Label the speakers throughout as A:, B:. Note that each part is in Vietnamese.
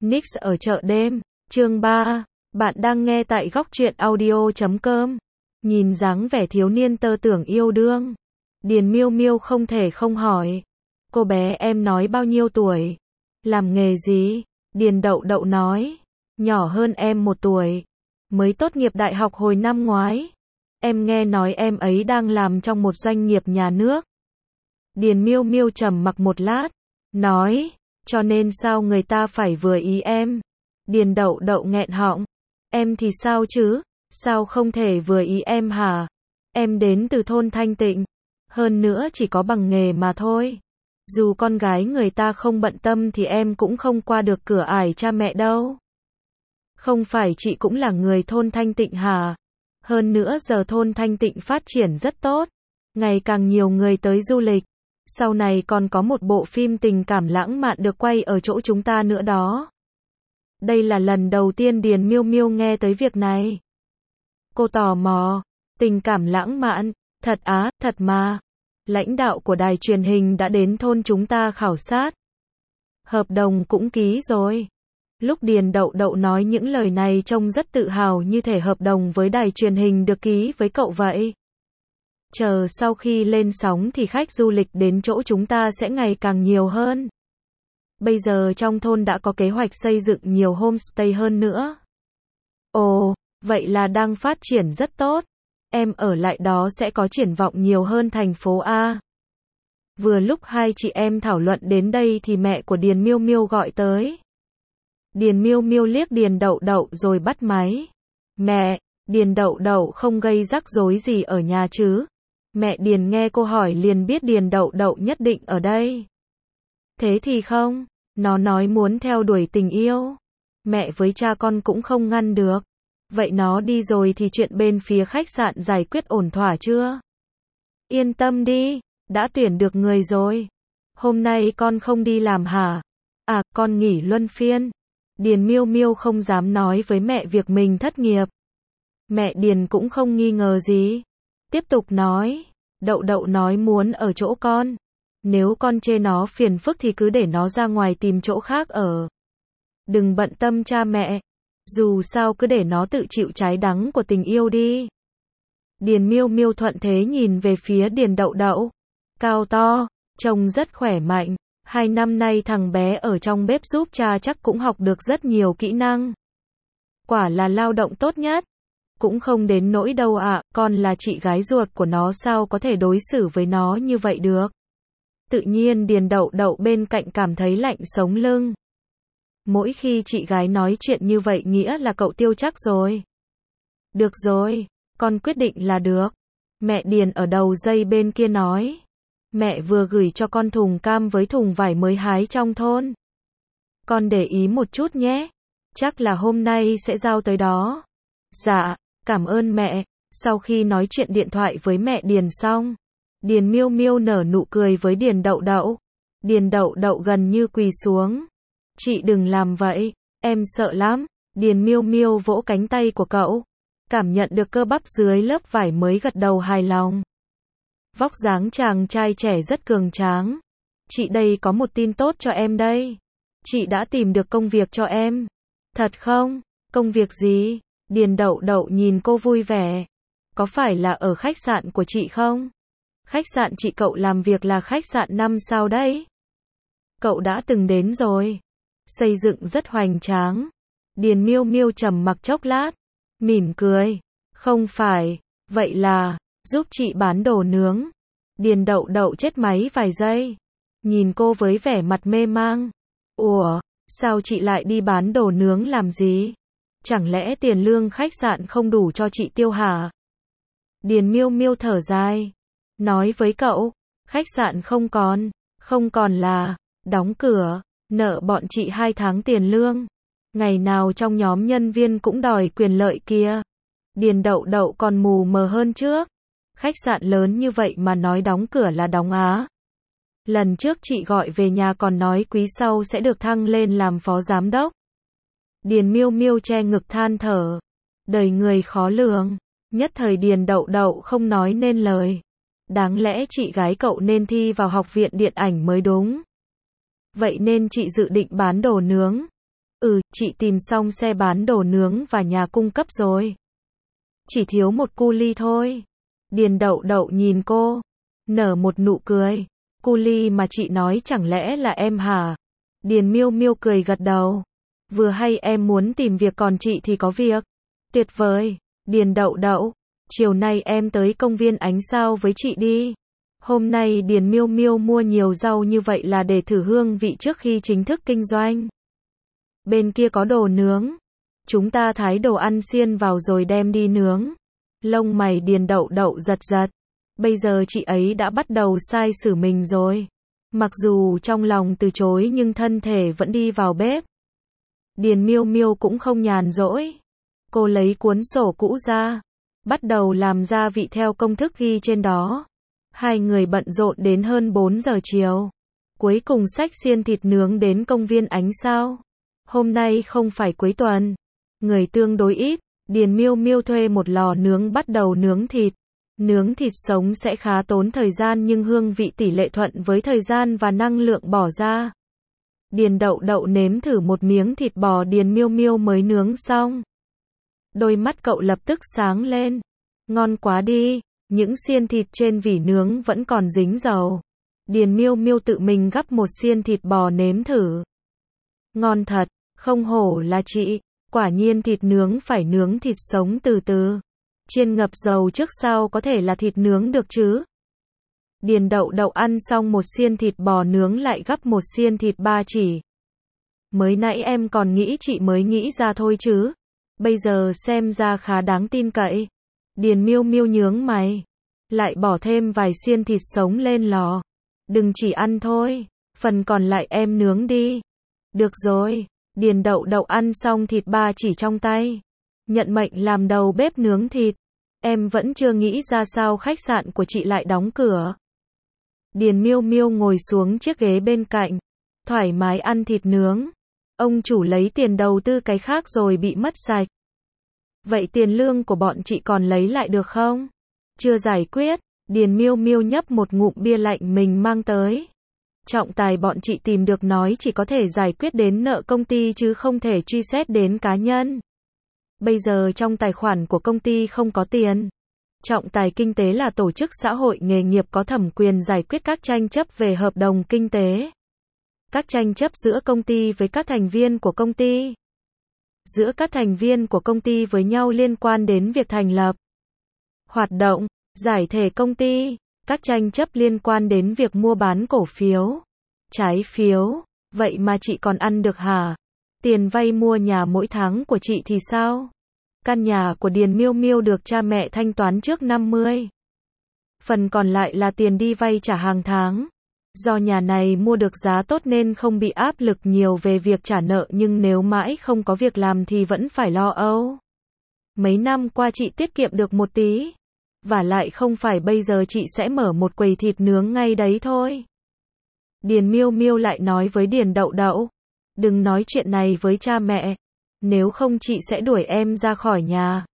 A: Nix ở chợ đêm, chương 3. Bạn đang nghe tại góc truyện audio.com. Nhìn dáng vẻ thiếu niên tơ tưởng yêu đương, Điền Miêu Miêu không thể không hỏi. Cô bé em nói bao nhiêu tuổi? Làm nghề gì? Điền Đậu Đậu nói. Nhỏ hơn em 1 tuổi. Mới tốt nghiệp đại học hồi năm ngoái. Em nghe nói em ấy đang làm trong một doanh nghiệp nhà nước. Điền Miêu Miêu trầm mặc một lát, nói, cho nên sao người ta phải vừa ý em? Điền Đậu Đậu nghẹn họng. Em thì sao chứ? Sao không thể vừa ý em hả? Em đến từ thôn thanh tịnh. Hơn nữa chỉ có bằng nghề mà thôi. Dù con gái người ta không bận tâm thì em cũng không qua được cửa ải cha mẹ đâu. Không phải chị cũng là người thôn thanh tịnh hả? Hơn nữa giờ thôn thanh tịnh phát triển rất tốt. Ngày càng nhiều người tới du lịch. Sau này còn có một bộ phim tình cảm lãng mạn được quay ở chỗ chúng ta nữa đó. Đây là lần đầu tiên Điền Miêu Miêu nghe tới việc này. Cô tò mò, tình cảm lãng mạn, thật á, thật mà. Lãnh đạo của đài truyền hình đã đến thôn chúng ta khảo sát. Hợp đồng cũng ký rồi. Lúc Điền Đậu Đậu nói những lời này trông rất tự hào như thể hợp đồng với đài truyền hình được ký với cậu vậy. Chờ sau khi lên sóng thì khách du lịch đến chỗ chúng ta sẽ ngày càng nhiều hơn. Bây giờ trong thôn đã có kế hoạch xây dựng nhiều homestay hơn nữa. Ồ, vậy là đang phát triển rất tốt. Em ở lại đó sẽ có triển vọng nhiều hơn thành phố A. Vừa lúc hai chị em thảo luận đến đây thì mẹ của Điền Miêu Miêu gọi tới. Điền Miêu Miêu liếc Điền Đậu Đậu rồi bắt máy. Mẹ, Điền Đậu Đậu không gây rắc rối gì ở nhà chứ? Mẹ Điền nghe cô hỏi liền biết Điền Đậu Đậu nhất định ở đây. Thế thì không, nó nói muốn theo đuổi tình yêu. Mẹ với cha con cũng không ngăn được. Vậy nó đi rồi thì chuyện bên phía khách sạn giải quyết ổn thỏa chưa? Yên tâm đi, đã tuyển được người rồi. Hôm nay con không đi làm hả? À, con nghỉ luân phiên. Điền Miêu Miêu không dám nói với mẹ việc mình thất nghiệp. Mẹ Điền cũng không nghi ngờ gì. Tiếp tục nói, Đậu Đậu nói muốn ở chỗ con. Nếu con chê nó phiền phức thì cứ để nó ra ngoài tìm chỗ khác ở. Đừng bận tâm cha mẹ. Dù sao cứ để nó tự chịu trái đắng của tình yêu đi. Điền Miêu Miêu thuận thế nhìn về phía Điền Đậu Đậu. Cao to, trông rất khỏe mạnh. 2 năm nay thằng bé ở trong bếp giúp cha chắc cũng học được rất nhiều kỹ năng. Quả là lao động tốt nhất. Cũng không đến nỗi đâu ạ, con là chị gái ruột của nó sao có thể đối xử với nó như vậy được. Tự nhiên Điền Đậu Đậu bên cạnh cảm thấy lạnh sống lưng. Mỗi khi chị gái nói chuyện như vậy nghĩa là cậu tiêu chắc rồi. Được rồi, con quyết định là được. Mẹ Điền ở đầu dây bên kia nói. Mẹ vừa gửi cho con thùng cam với thùng vải mới hái trong thôn. Con để ý một chút nhé. Chắc là hôm nay sẽ giao tới đó. Dạ, cảm ơn mẹ. Sau khi nói chuyện điện thoại với mẹ Điền xong, Điền Miêu Miêu nở nụ cười với Điền Đậu Đậu. Điền Đậu Đậu gần như quỳ xuống. Chị đừng làm vậy, em sợ lắm. Điền Miêu Miêu vỗ cánh tay của cậu. Cảm nhận được cơ bắp dưới lớp vải mới gật đầu hài lòng. Vóc dáng chàng trai trẻ rất cường tráng. Chị đây có một tin tốt cho em đây. Chị đã tìm được công việc cho em. Thật không? Công việc gì? Điền Đậu Đậu nhìn cô vui vẻ. Có phải là ở khách sạn của chị không? Khách sạn chị cậu làm việc là khách sạn 5 sao đấy. Cậu đã từng đến rồi. Xây dựng rất hoành tráng. Điền Miêu Miêu trầm mặc chốc lát. Mỉm cười. Không phải. Vậy là, giúp chị bán đồ nướng. Điền Đậu Đậu chết máy vài giây. Nhìn cô với vẻ mặt mê mang. Ủa, sao chị lại đi bán đồ nướng làm gì? Chẳng lẽ tiền lương khách sạn không đủ cho chị tiêu hả? Điền Miêu Miêu thở dài. Nói với cậu, khách sạn không còn là, đóng cửa, nợ bọn chị 2 tháng tiền lương. Ngày nào trong nhóm nhân viên cũng đòi quyền lợi kia. Điền Đậu Đậu còn mù mờ hơn trước. Khách sạn lớn như vậy mà nói đóng cửa là đóng á. Lần trước chị gọi về nhà còn nói quý sau sẽ được thăng lên làm phó giám đốc. Điền Miêu Miêu che ngực than thở. Đời người khó lường. Nhất thời Điền Đậu Đậu không nói nên lời. Đáng lẽ chị gái cậu nên thi vào học viện điện ảnh mới đúng. Vậy nên chị dự định bán đồ nướng. Chị tìm xong xe bán đồ nướng và nhà cung cấp rồi. Chỉ thiếu một cu ly thôi. Điền Đậu Đậu nhìn cô, nở một nụ cười. Cu ly mà chị nói chẳng lẽ là em hả? Điền Miêu Miêu cười gật đầu. Vừa hay em muốn tìm việc còn chị thì có việc. Tuyệt vời. Điền Đậu Đậu, chiều nay em tới công viên Ánh Sao với chị đi. Hôm nay Điền Miêu Miêu mua nhiều rau như vậy là để thử hương vị trước khi chính thức kinh doanh. Bên kia có đồ nướng. Chúng ta thái đồ ăn xiên vào rồi đem đi nướng. Lông mày Điền Đậu Đậu giật giật. Bây giờ chị ấy đã bắt đầu sai xử mình rồi. Mặc dù trong lòng từ chối nhưng thân thể vẫn đi vào bếp. Điền Miêu Miêu cũng không nhàn rỗi. Cô lấy cuốn sổ cũ ra, bắt đầu làm gia vị theo công thức ghi trên đó. Hai người bận rộn đến hơn 4 giờ chiều. Cuối cùng xách xiên thịt nướng đến công viên Ánh Sao. Hôm nay không phải cuối tuần, người tương đối ít. Điền Miêu Miêu thuê một lò nướng bắt đầu nướng thịt. Nướng thịt sống sẽ khá tốn thời gian nhưng hương vị tỷ lệ thuận với thời gian và năng lượng bỏ ra. Điền Đậu Đậu nếm thử một miếng thịt bò Điền Miêu Miêu mới nướng xong. Đôi mắt cậu lập tức sáng lên. Ngon quá đi, những xiên thịt trên vỉ nướng vẫn còn dính dầu. Điền Miêu Miêu tự mình gắp một xiên thịt bò nếm thử. Ngon thật, không hổ là chị, quả nhiên thịt nướng phải nướng thịt sống từ từ. Chiên ngập dầu trước sau có thể là thịt nướng được chứ. Điền Đậu Đậu ăn xong một xiên thịt bò nướng lại gắp một xiên thịt ba chỉ. Mới nãy em còn nghĩ chị mới nghĩ ra thôi chứ. Bây giờ xem ra khá đáng tin cậy. Điền Miêu Miêu nhướng mày. Lại bỏ thêm vài xiên thịt sống lên lò. Đừng chỉ ăn thôi, phần còn lại em nướng đi. Được rồi. Điền Đậu Đậu ăn xong thịt ba chỉ trong tay. Nhận mệnh làm đầu bếp nướng thịt. Em vẫn chưa nghĩ ra sao khách sạn của chị lại đóng cửa. Điền Miêu Miêu ngồi xuống chiếc ghế bên cạnh. Thoải mái ăn thịt nướng. Ông chủ lấy tiền đầu tư cái khác rồi bị mất sạch. Vậy tiền lương của bọn chị còn lấy lại được không? Chưa giải quyết. Điền Miêu Miêu nhấp một ngụm bia lạnh mình mang tới. Trọng tài bọn chị tìm được nói chỉ có thể giải quyết đến nợ công ty chứ không thể truy xét đến cá nhân. Bây giờ trong tài khoản của công ty không có tiền. Trọng tài kinh tế là tổ chức xã hội nghề nghiệp có thẩm quyền giải quyết các tranh chấp về hợp đồng kinh tế. Các tranh chấp giữa công ty với các thành viên của công ty. Giữa các thành viên của công ty với nhau liên quan đến việc thành lập, hoạt động, giải thể công ty. Các tranh chấp liên quan đến việc mua bán cổ phiếu, trái phiếu. Vậy mà chị còn ăn được hả? Tiền vay mua nhà mỗi tháng của chị thì sao? Căn nhà của Điền Miêu Miêu được cha mẹ thanh toán trước 50. Phần còn lại là tiền đi vay trả hàng tháng. Do nhà này mua được giá tốt nên không bị áp lực nhiều về việc trả nợ nhưng nếu mãi không có việc làm thì vẫn phải lo âu. Mấy năm qua chị tiết kiệm được một tí. Và lại không phải bây giờ chị sẽ mở một quầy thịt nướng ngay đấy thôi. Điền Miêu Miêu lại nói với Điền Đậu Đậu. Đừng nói chuyện này với cha mẹ. Nếu không chị sẽ đuổi em ra khỏi nhà.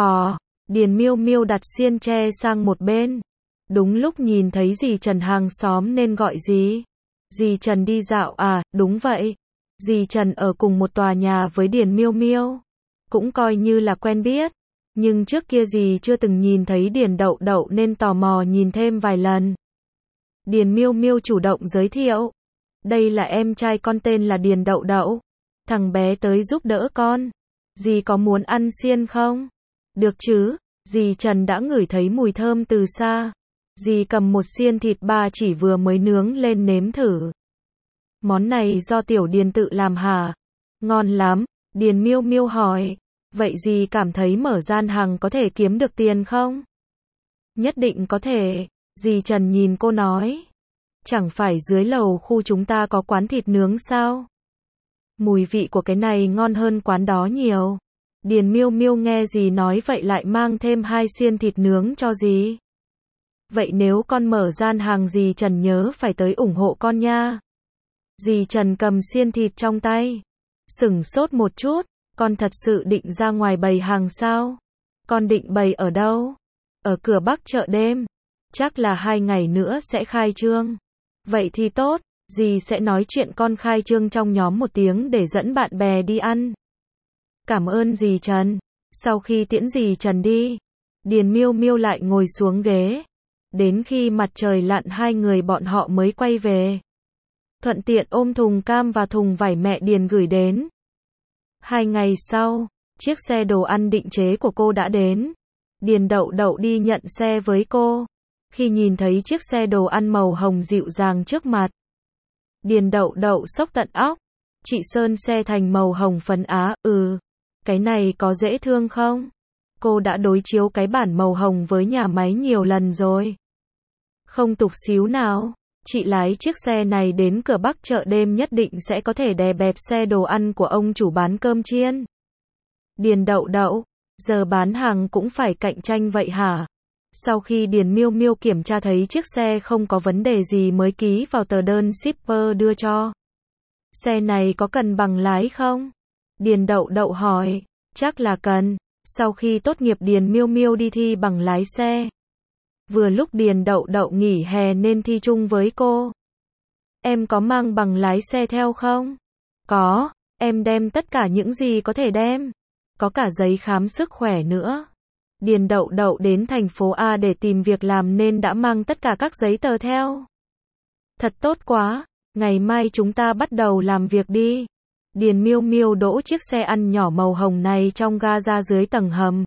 A: Điền Miêu Miêu đặt xiên tre sang một bên. Đúng lúc nhìn thấy dì Trần hàng xóm nên gọi dì. Dì Trần đi dạo à? Đúng vậy. Dì Trần ở cùng một tòa nhà với Điền Miêu Miêu. Cũng coi như là quen biết. Nhưng trước kia dì chưa từng nhìn thấy Điền Đậu Đậu nên tò mò nhìn thêm vài lần. Điền Miêu Miêu chủ động giới thiệu. Đây là em trai con tên là Điền Đậu Đậu. Thằng bé tới giúp đỡ con. Dì có muốn ăn xiên không? Được chứ, dì Trần đã ngửi thấy mùi thơm từ xa. Dì cầm một xiên thịt ba chỉ vừa mới nướng lên nếm thử. Món này do tiểu Điền tự làm hả? Ngon lắm, Điền Miêu Miêu hỏi. Vậy dì cảm thấy mở gian hàng có thể kiếm được tiền không? Nhất định có thể, dì Trần nhìn cô nói. Chẳng phải dưới lầu khu chúng ta có quán thịt nướng sao? Mùi vị của cái này ngon hơn quán đó nhiều. Điền Miêu Miêu nghe dì nói vậy lại mang thêm 2 xiên thịt nướng cho dì. Vậy nếu con mở gian hàng dì Trần nhớ phải tới ủng hộ con nha. Dì Trần cầm xiên thịt trong tay. Sửng sốt một chút. Con thật sự định ra ngoài bày hàng sao? Con định bày ở đâu? Ở cửa Bắc chợ đêm. Chắc là 2 ngày nữa sẽ khai trương. Vậy thì tốt. dì sẽ nói chuyện con khai trương trong nhóm một tiếng để dẫn bạn bè đi ăn. Cảm ơn dì Trần. Sau khi tiễn dì Trần đi, Điền Miêu Miêu lại ngồi xuống ghế. Đến khi mặt trời lặn hai người bọn họ mới quay về. Thuận tiện ôm thùng cam và thùng vải mẹ Điền gửi đến. 2 ngày sau, chiếc xe đồ ăn định chế của cô đã đến. Điền Đậu Đậu đi nhận xe với cô. Khi nhìn thấy chiếc xe đồ ăn màu hồng dịu dàng trước mặt, Điền Đậu Đậu sốc tận óc. Chị sơn xe thành màu hồng phấn á, cái này có dễ thương không? Cô đã đối chiếu cái bản màu hồng với nhà máy nhiều lần rồi. Không tục xíu nào. Chị lái chiếc xe này đến cửa Bắc chợ đêm nhất định sẽ có thể đè bẹp xe đồ ăn của ông chủ bán cơm chiên. Điền Đậu Đậu, giờ bán hàng cũng phải cạnh tranh vậy hả? Sau khi Điền Miêu Miêu kiểm tra thấy chiếc xe không có vấn đề gì mới ký vào tờ đơn shipper đưa cho. Xe này có cần bằng lái không? Điền Đậu Đậu hỏi. Chắc là cần. Sau khi tốt nghiệp Điền Miêu Miêu đi thi bằng lái xe. Vừa lúc Điền Đậu Đậu nghỉ hè nên thi chung với cô. Em có mang bằng lái xe theo không? Có, em đem tất cả những gì có thể đem. Có cả giấy khám sức khỏe nữa. Điền Đậu Đậu đến thành phố A để tìm việc làm nên đã mang tất cả các giấy tờ theo. Thật tốt quá, ngày mai chúng ta bắt đầu làm việc đi. Điền Miêu Miêu đỗ chiếc xe ăn nhỏ màu hồng này trong ga ra dưới tầng hầm.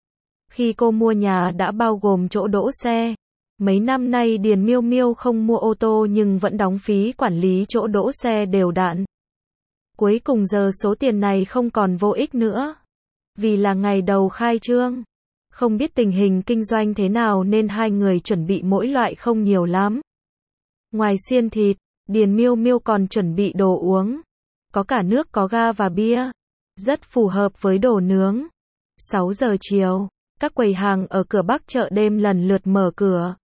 A: Khi cô mua nhà đã bao gồm chỗ đỗ xe. Mấy năm nay Điền Miêu Miêu không mua ô tô nhưng vẫn đóng phí quản lý chỗ đỗ xe đều đặn. Cuối cùng giờ số tiền này không còn vô ích nữa. Vì là ngày đầu khai trương. Không biết tình hình kinh doanh thế nào nên hai người chuẩn bị mỗi loại không nhiều lắm. Ngoài xiên thịt, Điền Miêu Miêu còn chuẩn bị đồ uống. Có cả nước có ga và bia. Rất phù hợp với đồ nướng. 6 giờ chiều, các quầy hàng ở cửa Bắc chợ đêm lần lượt mở cửa.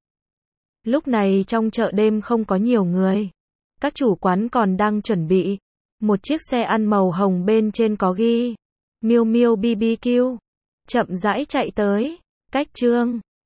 A: Lúc này trong chợ đêm không có nhiều người. Các chủ quán còn đang chuẩn bị. Một chiếc xe ăn màu hồng bên trên có ghi Miêu Miêu BBQ. Chậm rãi chạy tới. Cách trương.